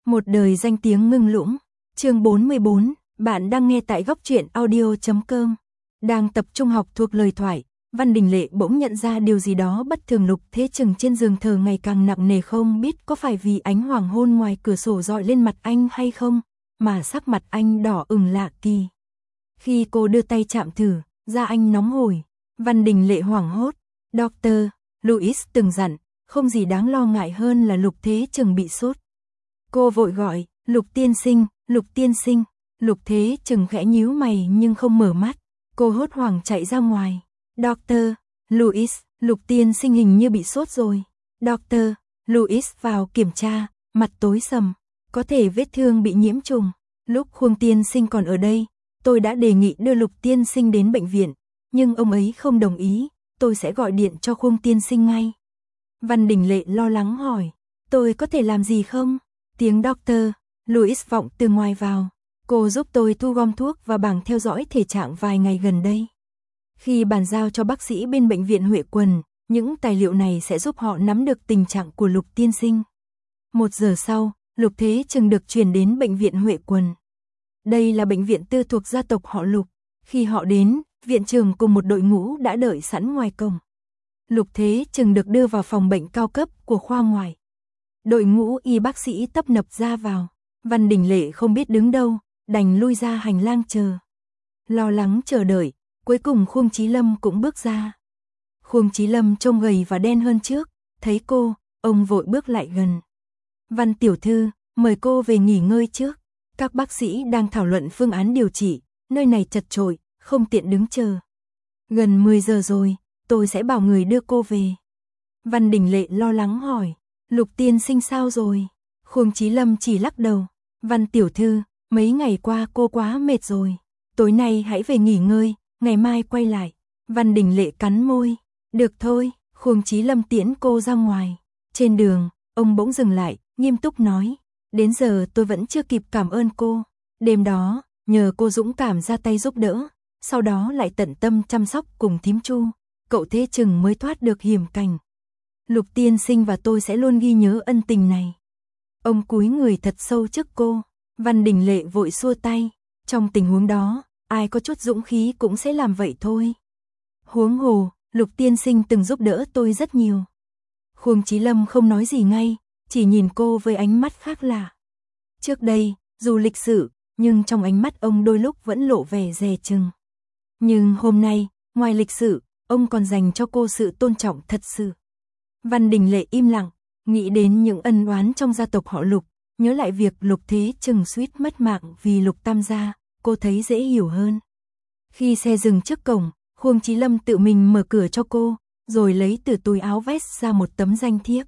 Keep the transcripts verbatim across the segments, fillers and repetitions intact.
Một đời danh tiếng ngưng lũng. Chương bốn mươi bốn, bạn đang nghe tại góc truyện audio chấm com. Đang tập trung học thuộc lời thoại, Văn Đình Lệ bỗng nhận ra điều gì đó bất thường. Lục Thế Chừng trên giường thờ ngày càng nặng nề, không biết có phải vì ánh hoàng hôn ngoài cửa sổ dọi lên mặt anh hay không, mà sắc mặt anh đỏ ửng lạ kỳ. Khi cô đưa tay chạm thử, da anh nóng hổi. Văn Đình Lệ hoảng hốt. Doctor Louis từng dặn, không gì đáng lo ngại hơn là Lục Thế Chừng bị sốt. Cô vội gọi, Lục tiên sinh, Lục tiên sinh. Lục Thế Chừng khẽ nhíu mày nhưng không mở mắt. Cô hốt hoảng chạy ra ngoài. Doctor Louis, Lục tiên sinh hình như bị sốt rồi. Doctor Louis vào kiểm tra, mặt tối sầm. Có thể vết thương bị nhiễm trùng. Lúc Khuông tiên sinh còn ở đây, tôi đã đề nghị đưa Lục tiên sinh đến bệnh viện, nhưng ông ấy không đồng ý. Tôi sẽ gọi điện cho Khuông tiên sinh ngay. Văn Đình Lệ lo lắng hỏi, tôi có thể làm gì không? Tiếng Doctor Louis vọng từ ngoài vào. Cô giúp tôi thu gom thuốc và bảng theo dõi thể trạng vài ngày gần đây. Khi bàn giao cho bác sĩ bên bệnh viện Huệ Quần, những tài liệu này sẽ giúp họ nắm được tình trạng của Lục tiên sinh. Một giờ sau, Lục Thế Chừng được chuyển đến bệnh viện Huệ Quần. Đây là bệnh viện tư thuộc gia tộc họ Lục. Khi họ đến, viện trưởng cùng một đội ngũ đã đợi sẵn ngoài cổng. Lục Thế Chừng được đưa vào phòng bệnh cao cấp của khoa ngoài. Đội ngũ y bác sĩ tấp nập ra vào. Văn Đình Lệ không biết đứng đâu, đành lui ra hành lang chờ. Lo lắng chờ đợi, cuối cùng Khuông Chí Lâm cũng bước ra. Khuông Chí Lâm trông gầy và đen hơn trước, thấy cô, ông vội bước lại gần. Văn tiểu thư, mời cô về nghỉ ngơi trước. Các bác sĩ đang thảo luận phương án điều trị, nơi này chật chội, không tiện đứng chờ. Gần mười giờ rồi, tôi sẽ bảo người đưa cô về. Văn Đình Lệ lo lắng hỏi, Lục tiên sinh sao rồi? Khuông Chí Lâm chỉ lắc đầu. Văn tiểu thư, mấy ngày qua cô quá mệt rồi. Tối nay hãy về nghỉ ngơi, ngày mai quay lại. Văn Đình Lệ cắn môi. Được thôi, Khuông Chí Lâm tiễn cô ra ngoài. Trên đường, ông bỗng dừng lại, nghiêm túc nói. Đến giờ tôi vẫn chưa kịp cảm ơn cô. Đêm đó, nhờ cô dũng cảm ra tay giúp đỡ, sau đó lại tận tâm chăm sóc cùng thím Chu, cậu Thế Chừng mới thoát được hiểm cảnh. Lục tiên sinh và tôi sẽ luôn ghi nhớ ân tình này. Ông cúi người thật sâu trước cô. Văn Đình Lệ vội xua tay. Trong tình huống đó, ai có chút dũng khí cũng sẽ làm vậy thôi. Huống hồ, Lục tiên sinh từng giúp đỡ tôi rất nhiều. Khuông Chí Lâm không nói gì ngay, chỉ nhìn cô với ánh mắt khác lạ. Trước đây, dù lịch sự, nhưng trong ánh mắt ông đôi lúc vẫn lộ vẻ dè chừng. Nhưng hôm nay, ngoài lịch sự, ông còn dành cho cô sự tôn trọng thật sự. Văn Đình Lệ im lặng, nghĩ đến những ân oán trong gia tộc họ Lục, nhớ lại việc Lục Thế Chừng suýt mất mạng vì Lục Tam gia, cô thấy dễ hiểu hơn. Khi xe dừng trước cổng, Khuông Chí Lâm tự mình mở cửa cho cô, rồi lấy từ túi áo vest ra một tấm danh thiếp.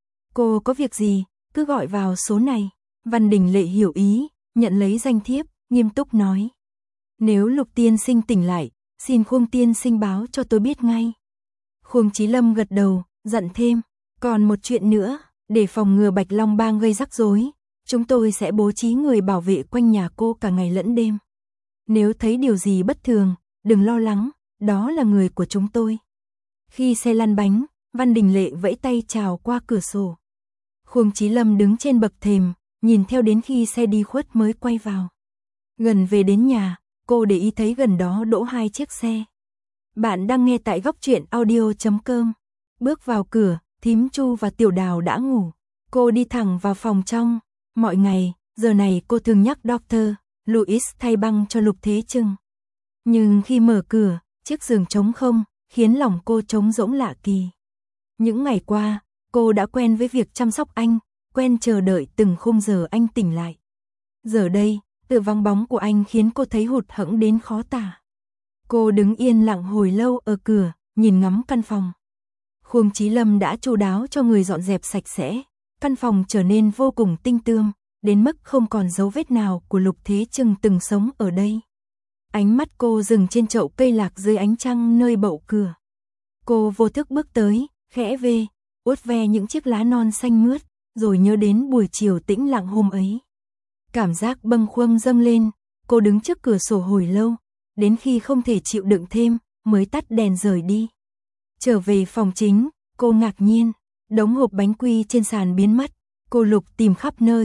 Cô có việc gì, cứ gọi vào số này. Văn Đình Lệ hiểu ý, nhận lấy danh thiếp, nghiêm túc nói. Nếu Lục tiên sinh tỉnh lại, xin Khuông tiên sinh báo cho tôi biết ngay. Khuông Chí Lâm gật đầu, dặn thêm. Còn một chuyện nữa, để phòng ngừa Bạch Long Bang gây rắc rối, chúng tôi sẽ bố trí người bảo vệ quanh nhà cô cả ngày lẫn đêm. Nếu thấy điều gì bất thường, đừng lo lắng, đó là người của chúng tôi. Khi xe lăn bánh, Văn Đình Lệ vẫy tay chào qua cửa sổ. Khuông Chí Lâm đứng trên bậc thềm, nhìn theo đến khi xe đi khuất mới quay vào. Gần về đến nhà, cô để ý thấy gần đó đỗ hai chiếc xe. Bạn đang nghe tại góc truyện audio chấm com. Bước vào cửa, thím Chu và Tiểu Đào đã ngủ. Cô đi thẳng vào phòng trong. Mọi ngày, giờ này cô thường nhắc Doctor Louis thay băng cho Lục Thế Chừng. Nhưng khi mở cửa, chiếc giường trống không, khiến lòng cô trống rỗng lạ kỳ. Những ngày qua, cô đã quen với việc chăm sóc anh, quen chờ đợi từng khung giờ anh tỉnh lại. Giờ đây, sự vắng bóng của anh khiến cô thấy hụt hẫng đến khó tả. Cô đứng yên lặng hồi lâu ở cửa, nhìn ngắm căn phòng. Khuông Chí Lâm đã chu đáo cho người dọn dẹp sạch sẽ, căn phòng trở nên vô cùng tinh tươm, đến mức không còn dấu vết nào của Lục Thế Chừng từng sống ở đây. Ánh mắt cô dừng trên chậu cây lạc dưới ánh trăng nơi bậu cửa. Cô vô thức bước tới, khẽ về, uốt ve những chiếc lá non xanh mướt, rồi nhớ đến buổi chiều tĩnh lặng hôm ấy. Cảm giác bâng khuâng dâng lên, cô đứng trước cửa sổ hồi lâu, đến khi không thể chịu đựng thêm, mới tắt đèn rời đi. Trở về phòng chính, cô ngạc nhiên, đống hộp bánh quy trên sàn biến mất, cô lục tìm khắp nơi,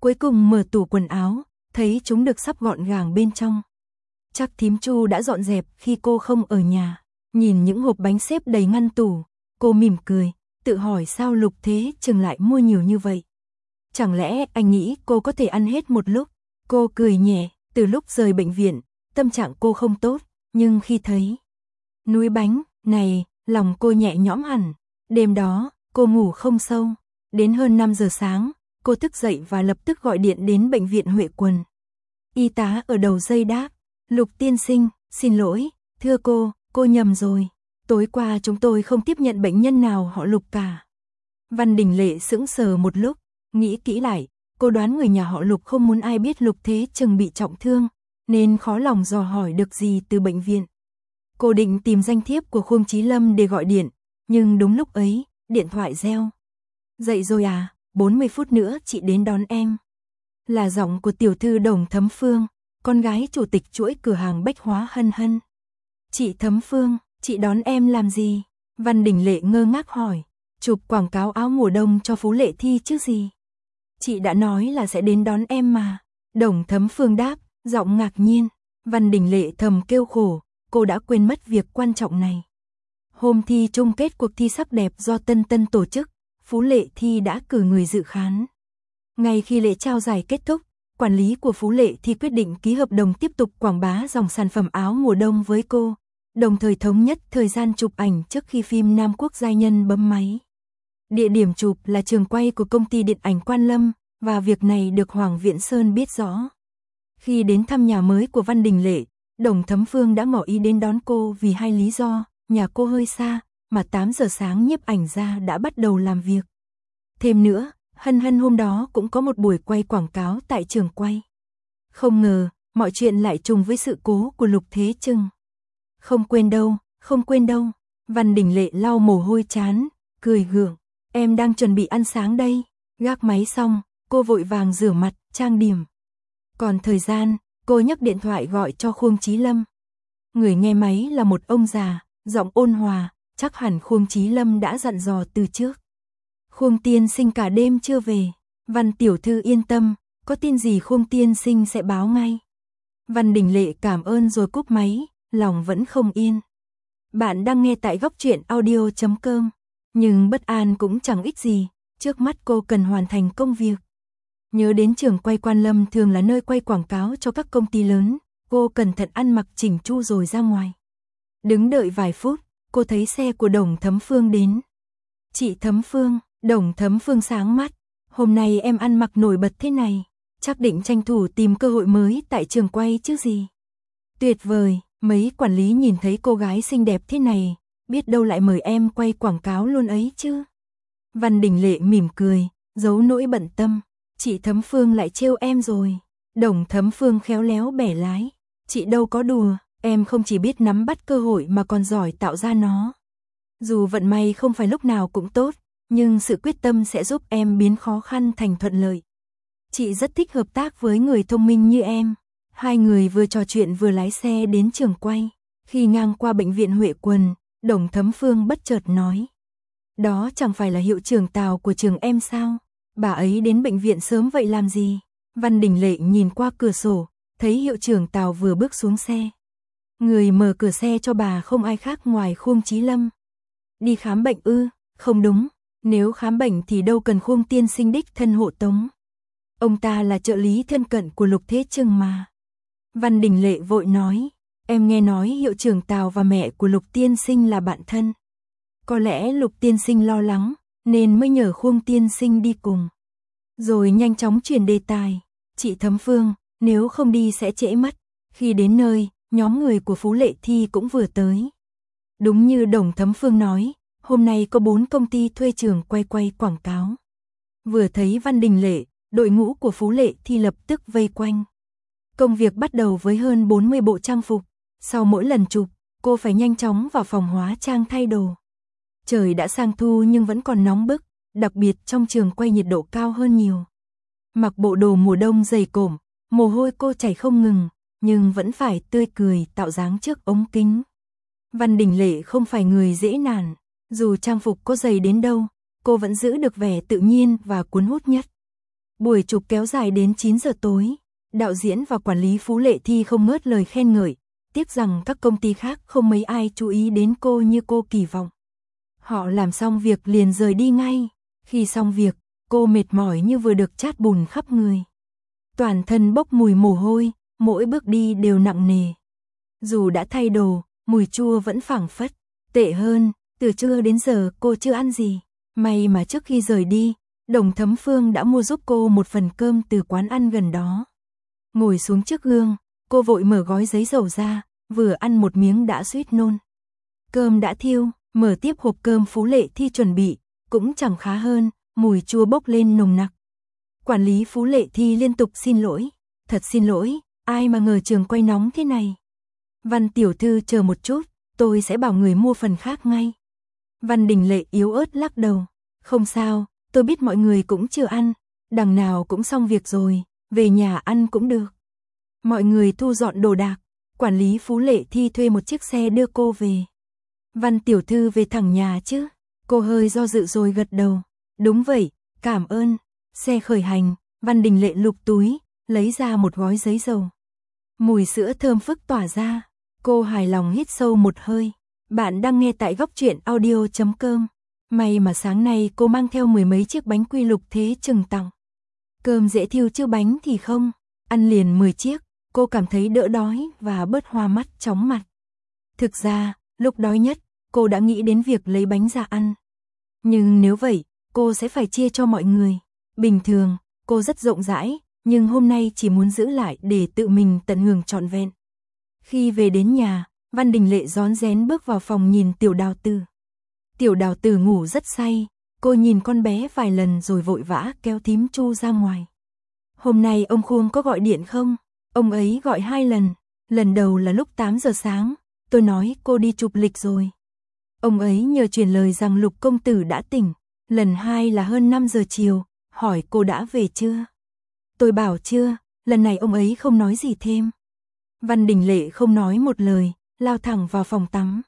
Cuối cùng mở tủ quần áo, thấy chúng được sắp gọn gàng bên trong. Chắc thím Chu đã dọn dẹp khi cô không ở nhà. Nhìn những hộp bánh xếp đầy ngăn tủ, cô mỉm cười, tự hỏi sao Lục Thế Trừng lại mua nhiều như vậy. Chẳng lẽ anh nghĩ cô có thể ăn hết một lúc? Cô cười nhẹ, từ lúc rời bệnh viện, tâm trạng cô không tốt, nhưng khi thấy núi bánh này, lòng cô nhẹ nhõm hẳn. Đêm đó, cô ngủ không sâu. Đến hơn năm giờ sáng, cô thức dậy và lập tức gọi điện đến bệnh viện Huệ Quần. Y tá ở đầu dây đáp, Lục tiên sinh, xin lỗi, thưa cô, cô nhầm rồi. Tối qua chúng tôi không tiếp nhận bệnh nhân nào họ Lục cả. Văn Đình Lệ sững sờ một lúc, nghĩ kỹ lại, cô đoán người nhà họ Lục không muốn ai biết Lục Thế Trừng bị trọng thương, nên khó lòng dò hỏi được gì từ bệnh viện. Cô định tìm danh thiếp của Khuông Chí Lâm để gọi điện, nhưng đúng lúc ấy, điện thoại reo. Dậy rồi à, bốn mươi phút nữa chị đến đón em. Là giọng của tiểu thư Đồng Thấm Phương, con gái chủ tịch chuỗi cửa hàng bách hóa Hân Hân. Chị Thấm Phương, chị đón em làm gì? Văn Đình Lệ ngơ ngác hỏi, chụp quảng cáo áo mùa đông cho Phú Lệ Thi chứ gì. Chị đã nói là sẽ đến đón em mà. Đồng Thấm Phương đáp, giọng ngạc nhiên. Văn Đình Lệ thầm kêu khổ, cô đã quên mất việc quan trọng này. Hôm thi chung kết cuộc thi sắc đẹp do Tân Tân tổ chức, Phú Lệ Thi đã cử người dự khán. Ngay khi lễ trao giải kết thúc, quản lý của Phú Lệ Thi quyết định ký hợp đồng tiếp tục quảng bá dòng sản phẩm áo mùa đông với cô, đồng thời thống nhất thời gian chụp ảnh trước khi phim Nam Quốc giai nhân bấm máy. Địa điểm chụp là trường quay của công ty điện ảnh Quan Lâm, và việc này được Hoàng Viễn Sơn biết rõ. Khi đến thăm nhà mới của Văn Đình Lệ, Đồng Thấm Phương đã ngỏ ý đến đón cô vì hai lý do, nhà cô hơi xa, mà tám giờ sáng nhiếp ảnh gia đã bắt đầu làm việc. Thêm nữa, Hân Hân hôm đó cũng có một buổi quay quảng cáo tại trường quay. Không ngờ, mọi chuyện lại trùng với sự cố của Lục Thế Trừng. Không quên đâu, không quên đâu. Văn Đình Lệ lau mồ hôi trán, cười gượng. Em đang chuẩn bị ăn sáng đây. Gác máy xong, cô vội vàng rửa mặt, trang điểm. Còn thời gian, cô nhấc điện thoại gọi cho Khuông Chí Lâm. Người nghe máy là một ông già, giọng ôn hòa, chắc hẳn Khuông Chí Lâm đã dặn dò từ trước. Khuông tiên sinh cả đêm chưa về. Văn tiểu thư yên tâm, có tin gì Khuông tiên sinh sẽ báo ngay. Văn Đình Lệ cảm ơn rồi cúp máy, lòng vẫn không yên. Bạn đang nghe tại góc truyện audio chấm com. Nhưng bất an cũng chẳng ích gì, trước mắt cô cần hoàn thành công việc. Nhớ đến trường quay Quan Lâm thường là nơi quay quảng cáo cho các công ty lớn, cô cẩn thận ăn mặc chỉnh chu rồi ra ngoài. Đứng đợi vài phút, cô thấy xe của Đồng Thấm Phương đến. Chị Thấm Phương, Đồng Thấm Phương sáng mắt, hôm nay em ăn mặc nổi bật thế này, chắc định tranh thủ tìm cơ hội mới tại trường quay chứ gì. Tuyệt vời, mấy quản lý nhìn thấy cô gái xinh đẹp thế này, biết đâu lại mời em quay quảng cáo luôn ấy chứ. Văn Đình Lệ mỉm cười, giấu nỗi bận tâm, chị Thấm Phương lại trêu em rồi. Đồng Thấm Phương khéo léo bẻ lái, chị đâu có đùa, em không chỉ biết nắm bắt cơ hội mà còn giỏi tạo ra nó. Dù vận may không phải lúc nào cũng tốt, nhưng sự quyết tâm sẽ giúp em biến khó khăn thành thuận lợi. Chị rất thích hợp tác với người thông minh như em. Hai người vừa trò chuyện vừa lái xe đến trường quay. Khi ngang qua bệnh viện Huệ Quần, Đồng Thấm Phương bất chợt nói. Đó chẳng phải là hiệu trưởng Tào của trường em sao? Bà ấy đến bệnh viện sớm vậy làm gì? Văn Đình Lệ nhìn qua cửa sổ, thấy hiệu trưởng Tào vừa bước xuống xe. Người mở cửa xe cho bà không ai khác ngoài Khuông Chí Lâm. Đi khám bệnh ư? Không đúng, nếu khám bệnh thì đâu cần Khuông tiên sinh đích thân hộ tống. Ông ta là trợ lý thân cận của Lục Thế Trừng mà. Văn Đình Lệ vội nói, em nghe nói hiệu trưởng Tào và mẹ của Lục tiên sinh là bạn thân. Có lẽ Lục tiên sinh lo lắng, nên mới nhờ Khuông tiên sinh đi cùng. Rồi nhanh chóng chuyển đề tài, chị Thấm Phương, nếu không đi sẽ trễ mất. Khi đến nơi, nhóm người của Phú Lệ Thi cũng vừa tới. Đúng như Đồng Thấm Phương nói, hôm nay có bốn công ty thuê trường quay quay quảng cáo. Vừa thấy Văn Đình Lệ, đội ngũ của Phú Lệ Thi lập tức vây quanh. Công việc bắt đầu với hơn bốn mươi bộ trang phục. Sau mỗi lần chụp, cô phải nhanh chóng vào phòng hóa trang thay đồ. Trời đã sang thu nhưng vẫn còn nóng bức, đặc biệt trong trường quay nhiệt độ cao hơn nhiều. Mặc bộ đồ mùa đông dày cộm, mồ hôi cô chảy không ngừng, nhưng vẫn phải tươi cười tạo dáng trước ống kính. Văn Đình Lệ không phải người dễ nản, dù trang phục có dày đến đâu, cô vẫn giữ được vẻ tự nhiên và cuốn hút nhất. Buổi chụp kéo dài đến chín giờ tối. Đạo diễn và quản lý Phú Lệ Thi không ngớt lời khen ngợi, tiếc rằng các công ty khác không mấy ai chú ý đến cô như cô kỳ vọng. Họ làm xong việc liền rời đi ngay. Khi xong việc, cô mệt mỏi như vừa được chát bùn khắp người. Toàn thân bốc mùi mồ hôi, mỗi bước đi đều nặng nề. Dù đã thay đồ, mùi chua vẫn phảng phất. Tệ hơn, từ trưa đến giờ cô chưa ăn gì. May mà trước khi rời đi, Đồng Thấm Phương đã mua giúp cô một phần cơm từ quán ăn gần đó. Ngồi xuống trước gương, cô vội mở gói giấy dầu ra, vừa ăn một miếng đã suýt nôn. Cơm đã thiêu, mở tiếp hộp cơm Phú Lệ Thi chuẩn bị, cũng chẳng khá hơn, mùi chua bốc lên nồng nặc. Quản lý Phú Lệ Thi liên tục xin lỗi, thật xin lỗi, ai mà ngờ trường quay nóng thế này. Văn tiểu thư chờ một chút, tôi sẽ bảo người mua phần khác ngay. Văn Đình Lệ yếu ớt lắc đầu, không sao, tôi biết mọi người cũng chưa ăn, đằng nào cũng xong việc rồi, về nhà ăn cũng được. Mọi người thu dọn đồ đạc, quản lý Phú Lệ Thi thuê một chiếc xe đưa cô về. Văn tiểu thư về thẳng nhà chứ? Cô hơi do dự rồi gật đầu. Đúng vậy, cảm ơn. Xe khởi hành, Văn Đình Lệ lục túi, lấy ra một gói giấy dầu. Mùi sữa thơm phức tỏa ra, cô hài lòng hít sâu một hơi. Bạn đang nghe tại góc truyện audio chấm com. May mà sáng nay cô mang theo mười mấy chiếc bánh quy Lục Thế Trừng tặng. Cơm dễ thiêu chứ bánh thì không, ăn liền mười chiếc, cô cảm thấy đỡ đói và bớt hoa mắt chóng mặt. Thực ra, lúc đói nhất, cô đã nghĩ đến việc lấy bánh ra ăn. Nhưng nếu vậy, cô sẽ phải chia cho mọi người. Bình thường, cô rất rộng rãi, nhưng hôm nay chỉ muốn giữ lại để tự mình tận hưởng trọn vẹn. Khi về đến nhà, Văn Đình Lệ rón rén bước vào phòng nhìn Tiểu Đào Tử. Tiểu Đào Tử ngủ rất say, cô nhìn con bé vài lần rồi vội vã kéo thím Chu ra ngoài. Hôm nay ông Khuông có gọi điện không? Ông ấy gọi hai lần, lần đầu là lúc tám giờ sáng, tôi nói cô đi chụp lịch rồi. Ông ấy nhờ truyền lời rằng Lục công tử đã tỉnh, lần hai là hơn năm giờ chiều, hỏi cô đã về chưa? Tôi bảo chưa, lần này ông ấy không nói gì thêm. Văn Đình Lệ không nói một lời, lao thẳng vào phòng tắm.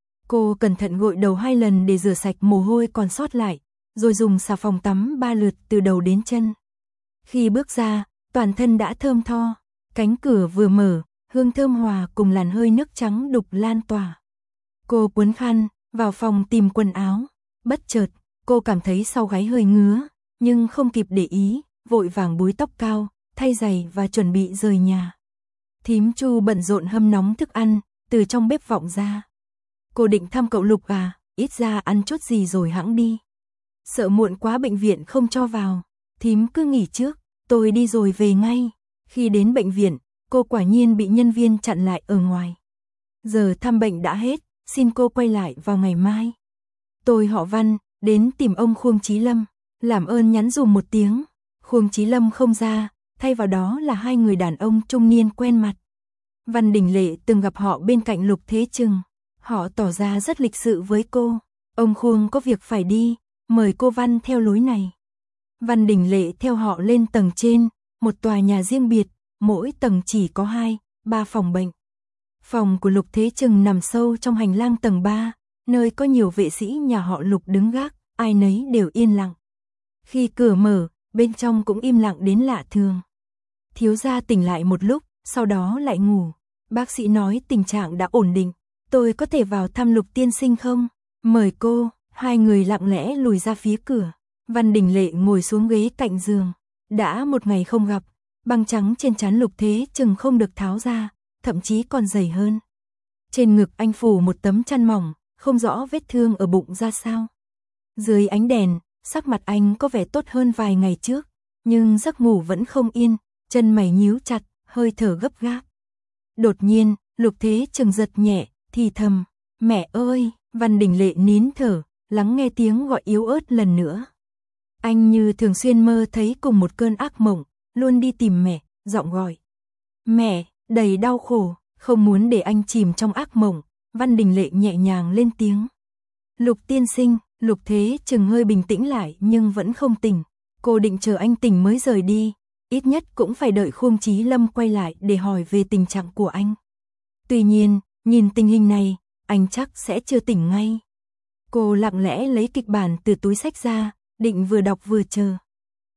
Cô cẩn thận gội đầu hai lần để rửa sạch mồ hôi còn sót lại, rồi dùng xà phòng tắm ba lượt từ đầu đến chân. Khi bước ra, toàn thân đã thơm tho, cánh cửa vừa mở, hương thơm hòa cùng làn hơi nước trắng đục lan tỏa. Cô cuốn khăn, vào phòng tìm quần áo, bất chợt, cô cảm thấy sau gáy hơi ngứa, nhưng không kịp để ý, vội vàng búi tóc cao, thay giày và chuẩn bị rời nhà. Thím Chu bận rộn hâm nóng thức ăn, từ trong bếp vọng ra. Cô định thăm cậu Lục à, ít ra ăn chút gì rồi hẵng đi. Sợ muộn quá bệnh viện không cho vào, thím cứ nghỉ trước, tôi đi rồi về ngay. Khi đến bệnh viện, cô quả nhiên bị nhân viên chặn lại ở ngoài. Giờ thăm bệnh đã hết, xin cô quay lại vào ngày mai. Tôi họ Văn, đến tìm ông Khuông Chí Lâm, làm ơn nhắn dùm một tiếng. Khuông Chí Lâm không ra, thay vào đó là hai người đàn ông trung niên quen mặt. Văn Đình Lệ từng gặp họ bên cạnh Lục Thế Trừng. Họ tỏ ra rất lịch sự với cô. Ông Khuông có việc phải đi, mời cô Văn theo lối này. Văn Đình Lệ theo họ lên tầng trên, một tòa nhà riêng biệt, mỗi tầng chỉ có hai, ba phòng bệnh. Phòng của Lục Thế Trừng nằm sâu trong hành lang tầng ba, nơi có nhiều vệ sĩ nhà họ Lục đứng gác, ai nấy đều yên lặng. Khi cửa mở, bên trong cũng im lặng đến lạ thường. Thiếu gia tỉnh lại một lúc, sau đó lại ngủ. Bác sĩ nói tình trạng đã ổn định. Tôi có thể vào thăm Lục tiên sinh không? Mời cô. Hai người lặng lẽ lùi ra phía cửa. Văn Đình Lệ ngồi xuống ghế cạnh giường. Đã một ngày không gặp, băng trắng trên trán Lục Thế Trừng không được tháo ra, thậm chí còn dày hơn. Trên ngực anh phủ một tấm chăn mỏng, không rõ vết thương ở bụng ra sao. Dưới ánh đèn, sắc mặt anh có vẻ tốt hơn vài ngày trước, nhưng giấc ngủ vẫn không yên, chân mày nhíu chặt, hơi thở gấp gáp. Đột nhiên, Lục Thế Trừng giật nhẹ, thì thầm, mẹ ơi. Văn Đình Lệ nín thở, lắng nghe tiếng gọi yếu ớt lần nữa. Anh như thường xuyên mơ thấy cùng một cơn ác mộng, luôn đi tìm mẹ, giọng gọi. Mẹ, đầy đau khổ, không muốn để anh chìm trong ác mộng, Văn Đình Lệ nhẹ nhàng lên tiếng. Lục tiên sinh. Lục Thế Trừng hơi bình tĩnh lại nhưng vẫn không tỉnh. Cô định chờ anh tỉnh mới rời đi, ít nhất cũng phải đợi Khuông Chí Lâm quay lại để hỏi về tình trạng của anh. Tuy nhiên, nhìn tình hình này, anh chắc sẽ chưa tỉnh ngay. Cô lặng lẽ lấy kịch bản từ túi sách ra, định vừa đọc vừa chờ.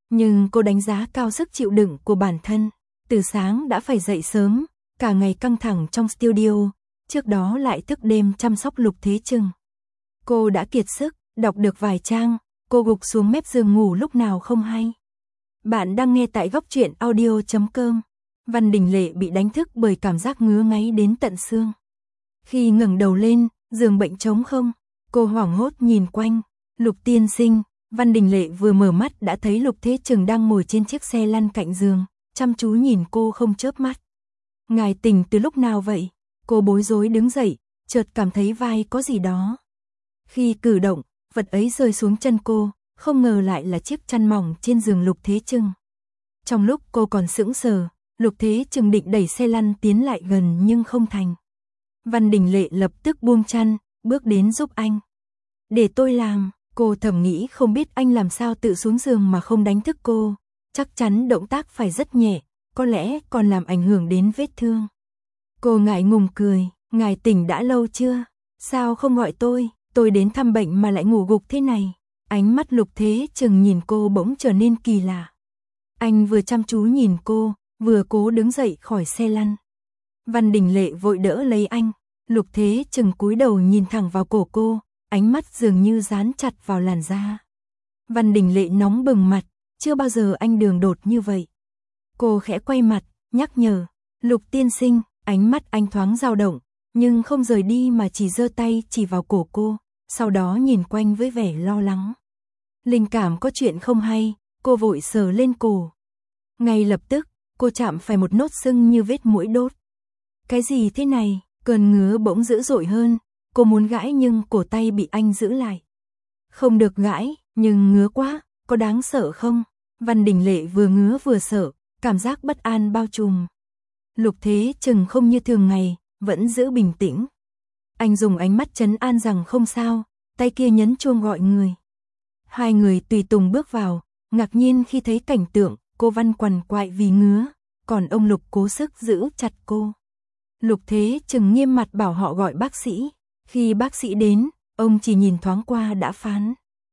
Nhưng cô đánh giá cao sức chịu đựng của bản thân. Từ sáng đã phải dậy sớm, cả ngày căng thẳng trong studio, trước đó lại thức đêm chăm sóc Lục Thế Trừng. Cô đã kiệt sức, đọc được vài trang, cô gục xuống mép giường ngủ lúc nào không hay. Bạn đang nghe tại góc truyện audio chấm com. Văn Đình Lệ bị đánh thức bởi cảm giác ngứa ngáy đến tận xương. Khi ngẩng đầu lên, giường bệnh trống không, cô hoảng hốt nhìn quanh. Lục tiên sinh, Văn Đình Lệ vừa mở mắt đã thấy Lục Thế Trừng đang ngồi trên chiếc xe lăn cạnh giường, chăm chú nhìn cô không chớp mắt. Ngài tỉnh từ lúc nào vậy? Cô bối rối đứng dậy, chợt cảm thấy vai có gì đó. Khi cử động, vật ấy rơi xuống chân cô, không ngờ lại là chiếc chăn mỏng trên giường Lục Thế Trừng. Trong lúc cô còn sững sờ, Lục Thế Trừng định đẩy xe lăn tiến lại gần nhưng không thành. Văn Đình Lệ lập tức buông chăn, bước đến giúp anh. Để tôi làm, cô thầm nghĩ không biết anh làm sao tự xuống giường mà không đánh thức cô. Chắc chắn động tác phải rất nhẹ, có lẽ còn làm ảnh hưởng đến vết thương. Cô ngại ngùng cười, ngài tỉnh đã lâu chưa? Sao không gọi tôi? Tôi đến thăm bệnh mà lại ngủ gục thế này. Ánh mắt Lục Thế Trừng nhìn cô bỗng trở nên kỳ lạ. Anh vừa chăm chú nhìn cô, vừa cố đứng dậy khỏi xe lăn. Văn Đình Lệ vội đỡ lấy anh. Lục Thế Trừng cúi đầu nhìn thẳng vào cổ cô, ánh mắt dường như dán chặt vào làn da. Văn Đình Lệ nóng bừng mặt, chưa bao giờ anh đường đột như vậy. Cô khẽ quay mặt, nhắc nhở, Lục tiên sinh, ánh mắt anh thoáng dao động, nhưng không rời đi mà chỉ giơ tay chỉ vào cổ cô, sau đó nhìn quanh với vẻ lo lắng. Linh cảm có chuyện không hay, cô vội sờ lên cổ. Ngay lập tức, cô chạm phải một nốt sưng như vết muỗi đốt. Cái gì thế này? Cơn ngứa bỗng dữ dội hơn, cô muốn gãi nhưng cổ tay bị anh giữ lại. Không được gãi, nhưng ngứa quá, có đáng sợ không? Văn Đình Lệ vừa ngứa vừa sợ, cảm giác bất an bao trùm. Lục Thế Trừng không như thường ngày, vẫn giữ bình tĩnh. Anh dùng ánh mắt trấn an rằng không sao, tay kia nhấn chuông gọi người. Hai người tùy tùng bước vào, ngạc nhiên khi thấy cảnh tượng, cô Văn quằn quại vì ngứa, còn ông Lục cố sức giữ chặt cô. Lục Thế Trừng nghiêm mặt bảo họ gọi bác sĩ. Khi bác sĩ đến, ông chỉ nhìn thoáng qua đã phán.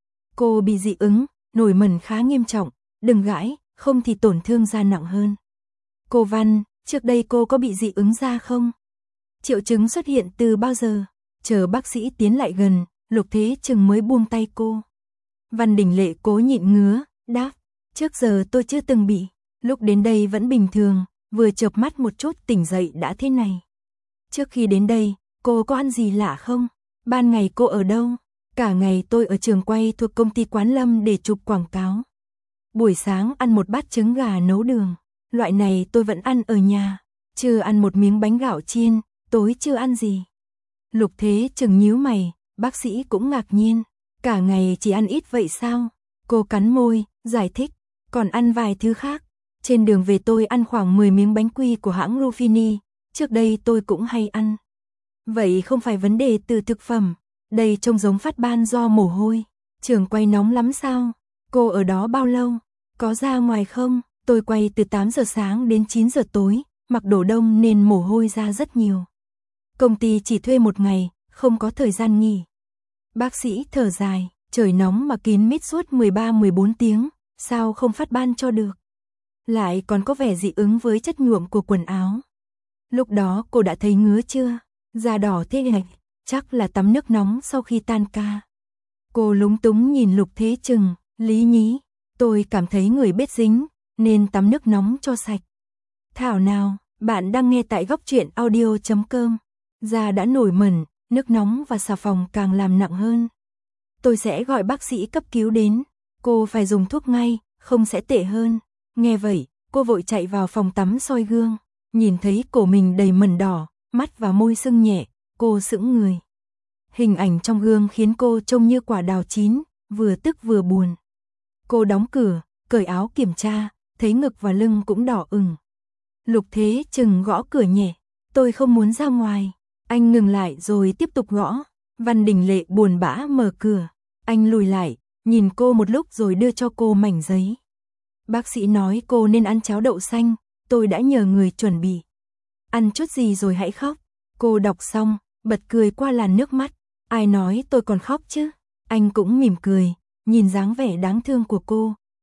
Cô bị dị ứng, nổi mẩn khá nghiêm trọng, đừng gãi, không thì tổn thương da nặng hơn. Cô Văn, trước đây cô có bị dị ứng da không? Triệu chứng xuất hiện từ bao giờ? Chờ bác sĩ tiến lại gần, Lục Thế Trừng mới buông tay cô. Văn Đình Lệ cố nhịn ngứa, đáp, trước giờ tôi chưa từng bị, lúc đến đây vẫn bình thường, vừa chợp mắt một chút tỉnh dậy đã thế này. Trước khi đến đây, cô có ăn gì lạ không? Ban ngày cô ở đâu? Cả ngày tôi ở trường quay thuộc công ty Quán Lâm để chụp quảng cáo. Buổi sáng ăn một bát trứng gà nấu đường, loại này tôi vẫn ăn ở nhà. Chưa ăn một miếng bánh gạo chiên, tối chưa ăn gì. Lục Thế Trừng nhíu mày, bác sĩ cũng ngạc nhiên. Cả ngày chỉ ăn ít vậy sao? Cô cắn môi, giải thích, còn ăn vài thứ khác. Trên đường về tôi ăn khoảng mười miếng bánh quy của hãng Ruffini, trước đây tôi cũng hay ăn. Vậy không phải vấn đề từ thực phẩm, đây trông giống phát ban do mồ hôi. Trường quay nóng lắm sao? Cô ở đó bao lâu? Có ra ngoài không? Tôi quay từ tám giờ sáng đến chín giờ tối, mặc đồ đông nên mồ hôi ra rất nhiều. Công ty chỉ thuê một ngày, không có thời gian nghỉ. Bác sĩ thở dài, trời nóng mà kín mít suốt mười ba mười bốn tiếng, sao không phát ban cho được? Lại còn có vẻ dị ứng với chất nhuộm của quần áo. Lúc đó cô đã thấy ngứa chưa? Da đỏ thế này, chắc là tắm nước nóng sau khi tan ca. Cô lúng túng nhìn Lục Thế Trừng, lý nhí, tôi cảm thấy người bết dính, nên tắm nước nóng cho sạch. Thảo nào, bạn đang nghe tại góc truyện audio chấm com. Da đã nổi mẩn, nước nóng và xà phòng càng làm nặng hơn. Tôi sẽ gọi bác sĩ cấp cứu đến, cô phải dùng thuốc ngay, không sẽ tệ hơn. Nghe vậy, cô vội chạy vào phòng tắm soi gương, nhìn thấy cổ mình đầy mẩn đỏ, mắt và môi sưng nhẹ, cô sững người. Hình ảnh trong gương khiến cô trông như quả đào chín, vừa tức vừa buồn. Cô đóng cửa, cởi áo kiểm tra, thấy ngực và lưng cũng đỏ ửng. Lục Thế Trừng gõ cửa nhẹ, tôi không muốn ra ngoài. Anh ngừng lại rồi tiếp tục gõ. Văn Đình Lệ buồn bã mở cửa. Anh lùi lại, nhìn cô một lúc rồi đưa cho cô mảnh giấy. Bác sĩ nói cô nên ăn cháo đậu xanh, tôi đã nhờ người chuẩn bị. Ăn chút gì rồi hãy khóc. Cô đọc xong, bật cười qua làn nước mắt. Ai nói tôi còn khóc chứ? Anh cũng mỉm cười, nhìn dáng vẻ đáng thương của cô,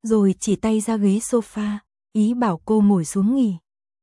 rồi chỉ tay ra ghế sofa, ý bảo cô ngồi xuống nghỉ.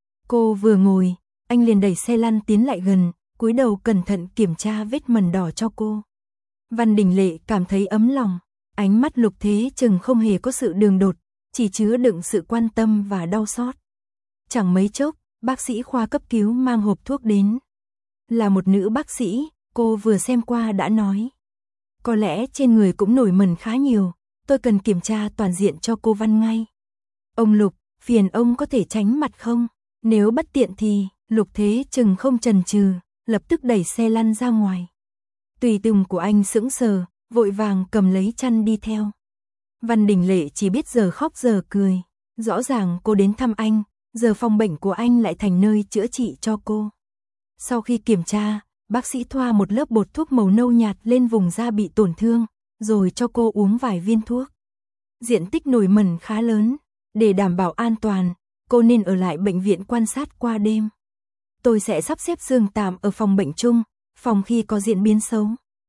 Cô vừa ngồi, anh liền đẩy xe lăn tiến lại gần, cúi đầu cẩn thận kiểm tra vết mẩn đỏ cho cô. Văn Đình Lệ cảm thấy ấm lòng, ánh mắt Lục Thế Trừng không hề có sự đường đột, chỉ chứa đựng sự quan tâm và đau xót. Chẳng mấy chốc, bác sĩ khoa cấp cứu mang hộp thuốc đến. Là một nữ bác sĩ, cô vừa xem qua đã nói. Có lẽ trên người cũng nổi mẩn khá nhiều, tôi cần kiểm tra toàn diện cho cô Văn ngay. Ông Lục, phiền ông có thể tránh mặt không? Nếu bất tiện thì, Lục Thế Trừng không chần chừ, lập tức đẩy xe lăn ra ngoài. Tùy tùng của anh sững sờ, vội vàng cầm lấy chăn đi theo. Văn Đình Lệ chỉ biết giờ khóc giờ cười. Rõ ràng cô đến thăm anh, giờ phòng bệnh của anh lại thành nơi chữa trị cho cô. Sau khi kiểm tra, bác sĩ thoa một lớp bột thuốc màu nâu nhạt lên vùng da bị tổn thương, rồi cho cô uống vài viên thuốc. Diện tích nổi mẩn khá lớn, để đảm bảo an toàn, cô nên ở lại bệnh viện quan sát qua đêm. Tôi sẽ sắp xếp giường tạm ở phòng bệnh chung, phòng khi có diễn biến xấu.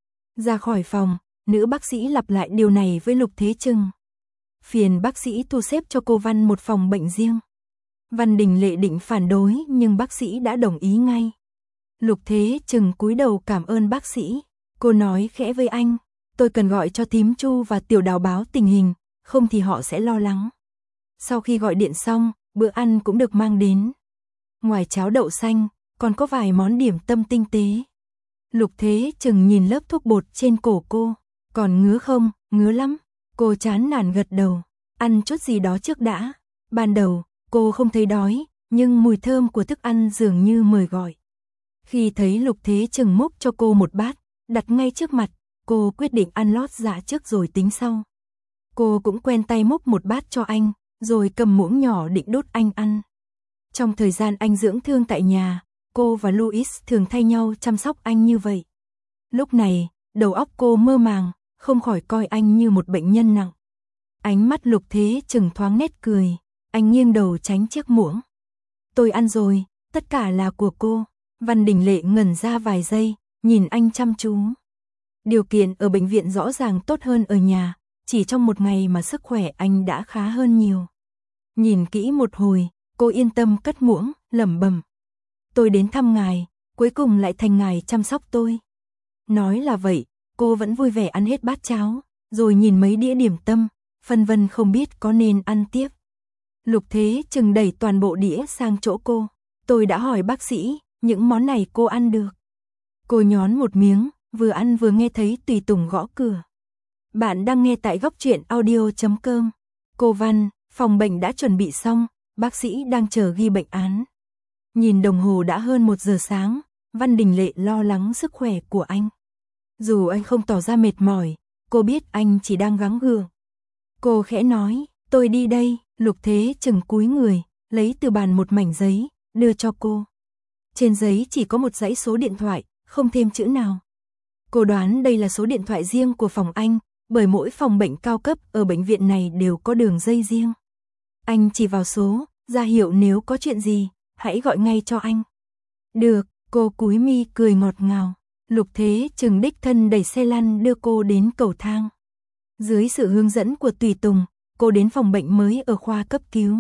Ra khỏi phòng, nữ bác sĩ lặp lại điều này với Lục Thế Trừng. Phiền bác sĩ thu xếp cho cô Văn một phòng bệnh riêng. Văn Đình Lệ định phản đối nhưng bác sĩ đã đồng ý ngay. Lục Thế Trừng cúi đầu cảm ơn bác sĩ. Cô nói khẽ với anh, tôi cần gọi cho thím Chu và Tiểu Đào báo tình hình, không thì họ sẽ lo lắng. Sau khi gọi điện xong, bữa ăn cũng được mang đến. Ngoài cháo đậu xanh, còn có vài món điểm tâm tinh tế. Lục Thế Trừng nhìn lớp thuốc bột trên cổ cô. Còn ngứa không? Ngứa lắm. Cô chán nản gật đầu. Ăn chút gì đó trước đã. Ban đầu, cô không thấy đói, nhưng mùi thơm của thức ăn dường như mời gọi. Khi thấy Lục Thế Trừng múc cho cô một bát, đặt ngay trước mặt, cô quyết định ăn lót dạ trước rồi tính sau. Cô cũng quen tay múc một bát cho anh, rồi cầm muỗng nhỏ định đút anh ăn. Trong thời gian anh dưỡng thương tại nhà, cô và Louis thường thay nhau chăm sóc anh như vậy. Lúc này, đầu óc cô mơ màng, không khỏi coi anh như một bệnh nhân nặng. Ánh mắt Lục Thế Trừng thoáng nét cười, anh nghiêng đầu tránh chiếc muỗng. Tôi ăn rồi, tất cả là của cô. Văn Đình Lệ ngẩn ra vài giây, nhìn anh chăm chú. Điều kiện ở bệnh viện rõ ràng tốt hơn ở nhà, chỉ trong một ngày mà sức khỏe anh đã khá hơn nhiều. Nhìn kỹ một hồi, cô yên tâm cất muỗng, lẩm bẩm. Tôi đến thăm ngài, cuối cùng lại thành ngài chăm sóc tôi. Nói là vậy, cô vẫn vui vẻ ăn hết bát cháo, rồi nhìn mấy đĩa điểm tâm, phân vân không biết có nên ăn tiếp. Lục Thế Trừng đẩy toàn bộ đĩa sang chỗ cô. Tôi đã hỏi bác sĩ, những món này cô ăn được. Cô nhón một miếng, vừa ăn vừa nghe thấy tùy tùng gõ cửa. Bạn đang nghe tại góc truyện audio chấm com. Cô Văn, phòng bệnh đã chuẩn bị xong, bác sĩ đang chờ ghi bệnh án. Nhìn đồng hồ đã hơn một giờ sáng, Văn Đình Lệ lo lắng sức khỏe của anh. Dù anh không tỏ ra mệt mỏi, cô biết anh chỉ đang gắng gượng. Cô khẽ nói, tôi đi đây. Lục Thế Trừng cúi người, lấy từ bàn một mảnh giấy, đưa cho cô. Trên giấy chỉ có một dãy số điện thoại, không thêm chữ nào. Cô đoán đây là số điện thoại riêng của phòng anh, bởi mỗi phòng bệnh cao cấp ở bệnh viện này đều có đường dây riêng. Anh chỉ vào số, ra hiệu nếu có chuyện gì, hãy gọi ngay cho anh. Được, cô cúi mi cười ngọt ngào. Lục Thế Trừng đích thân đẩy xe lăn đưa cô đến cầu thang. Dưới sự hướng dẫn của tùy tùng, cô đến phòng bệnh mới ở khoa cấp cứu.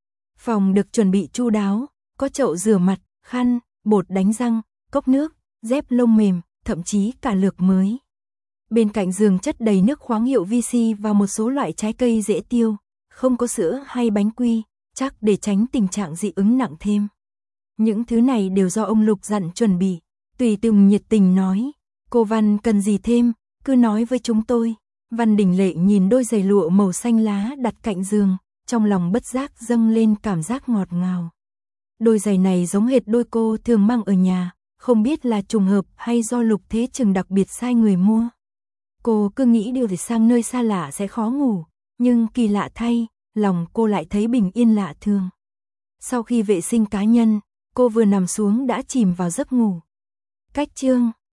Phòng được chuẩn bị chu đáo, có chậu rửa mặt, khăn, bột đánh răng, cốc nước, dép lông mềm, thậm chí cả lược mới. Bên cạnh giường chất đầy nước khoáng hiệu vê xê và một số loại trái cây dễ tiêu, không có sữa hay bánh quy, chắc để tránh tình trạng dị ứng nặng thêm. Những thứ này đều do ông Lục dặn chuẩn bị. Tùy tùng nhiệt tình nói, cô Văn cần gì thêm, cứ nói với chúng tôi. Văn Đình Lệ nhìn đôi giày lụa màu xanh lá đặt cạnh giường, trong lòng bất giác dâng lên cảm giác ngọt ngào. Đôi giày này giống hệt đôi cô thường mang ở nhà, không biết là trùng hợp hay do Lục Thế Trừng đặc biệt sai người mua. Cô cứ nghĩ điều để sang nơi xa lạ sẽ khó ngủ, nhưng kỳ lạ thay, lòng cô lại thấy bình yên lạ thường. Sau khi vệ sinh cá nhân, cô vừa nằm xuống đã chìm vào giấc ngủ. Cách chương